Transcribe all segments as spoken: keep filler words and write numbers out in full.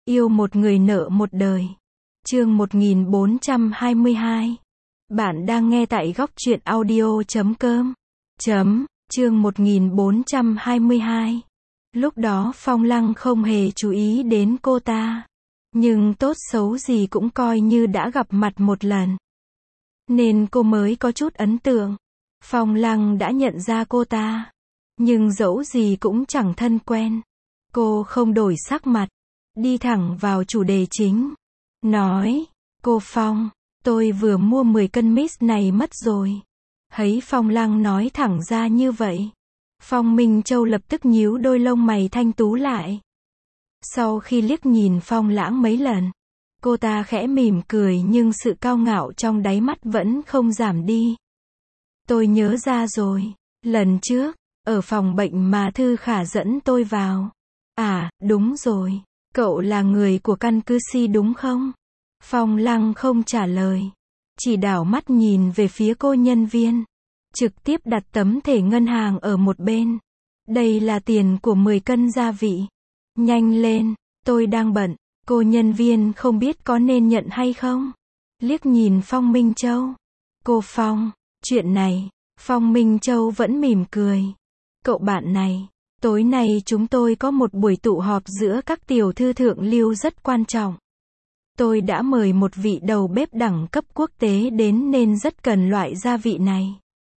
Yêu một người nợ một đời. Chương một nghìn bốn trăm hai mươi hai. Bạn đang nghe tại góc truyện audio chấm com. Chấm, chương một nghìn bốn trăm hai mươi hai. Lúc đó Phong Lăng không hề chú ý đến cô ta. Nhưng tốt xấu gì cũng coi như đã gặp mặt một lần. Nên cô mới có chút ấn tượng. Phong Lăng đã nhận ra cô ta. Nhưng dẫu gì cũng chẳng thân quen. Cô không đổi sắc mặt. Đi thẳng vào chủ đề chính. Nói, cô Phong, tôi vừa mua mười cân mix này mất rồi. Thấy Phong Lăng nói thẳng ra như vậy. Phong Minh Châu lập tức nhíu đôi lông mày thanh tú lại. Sau khi liếc nhìn Phong Lãng mấy lần, cô ta khẽ mỉm cười nhưng sự cao ngạo trong đáy mắt vẫn không giảm đi. Tôi nhớ ra rồi, lần trước, ở phòng bệnh mà Thư Khả dẫn tôi vào. À, đúng rồi, cậu là người của căn cứ Si đúng không? Phong Lăng không trả lời, chỉ đảo mắt nhìn về phía cô nhân viên. Trực tiếp đặt tấm thẻ ngân hàng ở một bên. Đây là tiền của mười cân gia vị. Nhanh lên, tôi đang bận. Cô nhân viên không biết có nên nhận hay không? Liếc nhìn Phong Minh Châu. Cô Phong, chuyện này, Phong Minh Châu vẫn mỉm cười. Cậu bạn này, tối nay chúng tôi có một buổi tụ họp giữa các tiểu thư thượng lưu rất quan trọng. Tôi đã mời một vị đầu bếp đẳng cấp quốc tế đến nên rất cần loại gia vị này.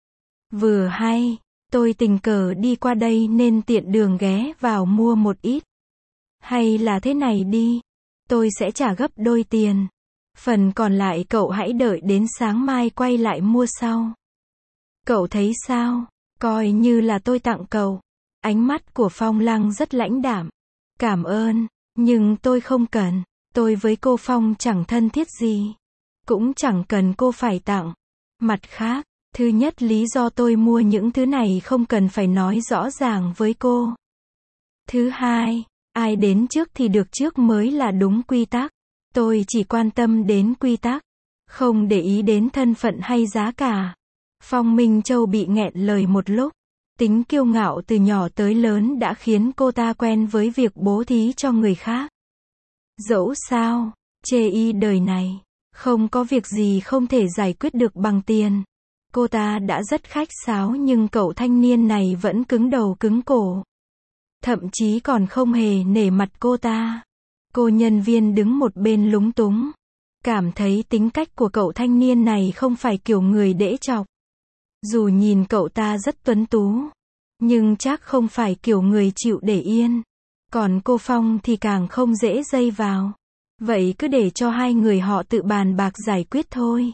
Vừa hay, tôi tình cờ đi qua đây nên tiện đường ghé vào mua một ít. Hay là thế này đi, tôi sẽ trả gấp đôi tiền. Phần còn lại cậu hãy đợi đến sáng mai quay lại mua sau. Cậu thấy sao? Coi như là tôi tặng cậu. Ánh mắt của Phong Lăng rất lãnh đạm. Cảm ơn, nhưng tôi không cần. Tôi với cô Phong chẳng thân thiết gì. Cũng chẳng cần cô phải tặng. Mặt khác, thứ nhất lý do tôi mua những thứ này không cần phải nói rõ ràng với cô. Thứ hai, ai đến trước thì được trước mới là đúng quy tắc. Tôi chỉ quan tâm đến quy tắc, không để ý đến thân phận hay giá cả. Phong Minh Châu bị nghẹn lời một lúc. Tính kiêu ngạo từ nhỏ tới lớn đã khiến cô ta quen với việc bố thí cho người khác. Dẫu sao, chê y đời này, không có việc gì không thể giải quyết được bằng tiền. Cô ta đã rất khách sáo nhưng cậu thanh niên này vẫn cứng đầu cứng cổ. Thậm chí còn không hề nể mặt cô ta. Cô nhân viên đứng một bên lúng túng. Cảm thấy tính cách của cậu thanh niên này không phải kiểu người dễ chọc. Dù nhìn cậu ta rất tuấn tú, nhưng chắc không phải kiểu người chịu để yên. Còn cô Phong thì càng không dễ dây vào. Vậy cứ để cho hai người họ tự bàn bạc giải quyết thôi.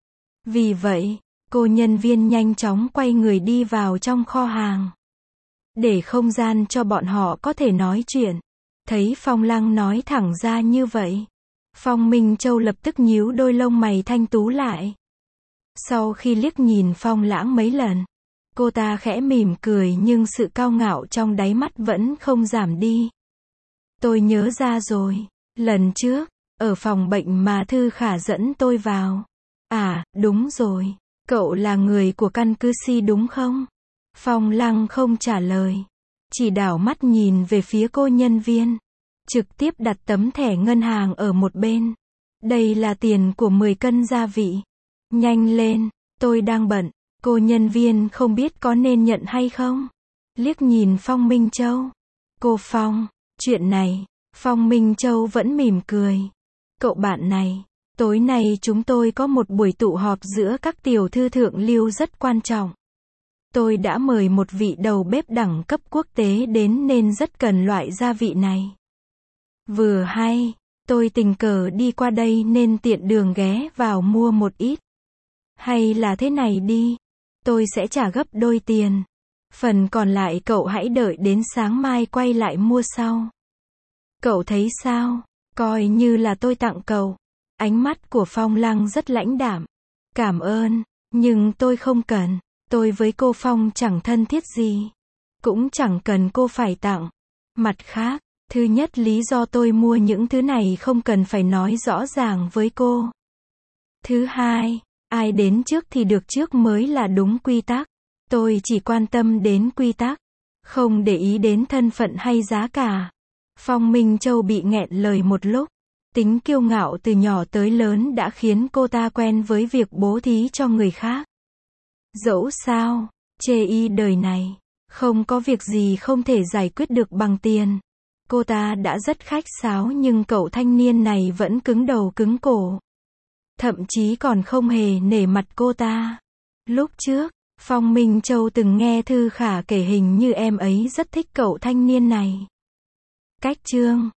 Vì vậy, cô nhân viên nhanh chóng quay người đi vào trong kho hàng. Để không gian cho bọn họ có thể nói chuyện. Thấy Phong Lăng nói thẳng ra như vậy. Phong Minh Châu lập tức nhíu đôi lông mày thanh tú lại. Sau khi liếc nhìn Phong Lãng mấy lần, cô ta khẽ mỉm cười nhưng sự cao ngạo trong đáy mắt vẫn không giảm đi. Tôi nhớ ra rồi, lần trước, ở phòng bệnh mà Thư Khả dẫn tôi vào. À, đúng rồi, cậu là người của căn cứ Si đúng không? Phong Lăng không trả lời, chỉ đảo mắt nhìn về phía cô nhân viên. Trực tiếp đặt tấm thẻ ngân hàng ở một bên. Đây là tiền của mười cân gia vị. Nhanh lên, tôi đang bận. Cô nhân viên không biết có nên nhận hay không? Liếc nhìn Phong Minh Châu. Cô Phong, chuyện này, Phong Minh Châu vẫn mỉm cười. Cậu bạn này, tối nay chúng tôi có một buổi tụ họp giữa các tiểu thư thượng lưu rất quan trọng. Tôi đã mời một vị đầu bếp đẳng cấp quốc tế đến nên rất cần loại gia vị này. Vừa hay, tôi tình cờ đi qua đây nên tiện đường ghé vào mua một ít. Hay là thế này đi, tôi sẽ trả gấp đôi tiền. Phần còn lại cậu hãy đợi đến sáng mai quay lại mua sau. Cậu thấy sao? Coi như là tôi tặng cậu. Ánh mắt của Phong Lăng rất lãnh đạm. Cảm ơn, nhưng tôi không cần. Tôi với cô Phong chẳng thân thiết gì. Cũng chẳng cần cô phải tặng. Mặt khác, thứ nhất lý do tôi mua những thứ này không cần phải nói rõ ràng với cô. Thứ hai, ai đến trước thì được trước mới là đúng quy tắc. Tôi chỉ quan tâm đến quy tắc, không để ý đến thân phận hay giá cả. Phong Minh Châu bị nghẹn lời một lúc. Tính kiêu ngạo từ nhỏ tới lớn đã khiến cô ta quen với việc bố thí cho người khác. Dẫu sao, chê y đời này, không có việc gì không thể giải quyết được bằng tiền. Cô ta đã rất khách sáo nhưng cậu thanh niên này vẫn cứng đầu cứng cổ. Thậm chí còn không hề nể mặt cô ta. Lúc trước, Phong Minh Châu từng nghe Thư Khả kể hình như em ấy rất thích cậu thanh niên này. Cách chương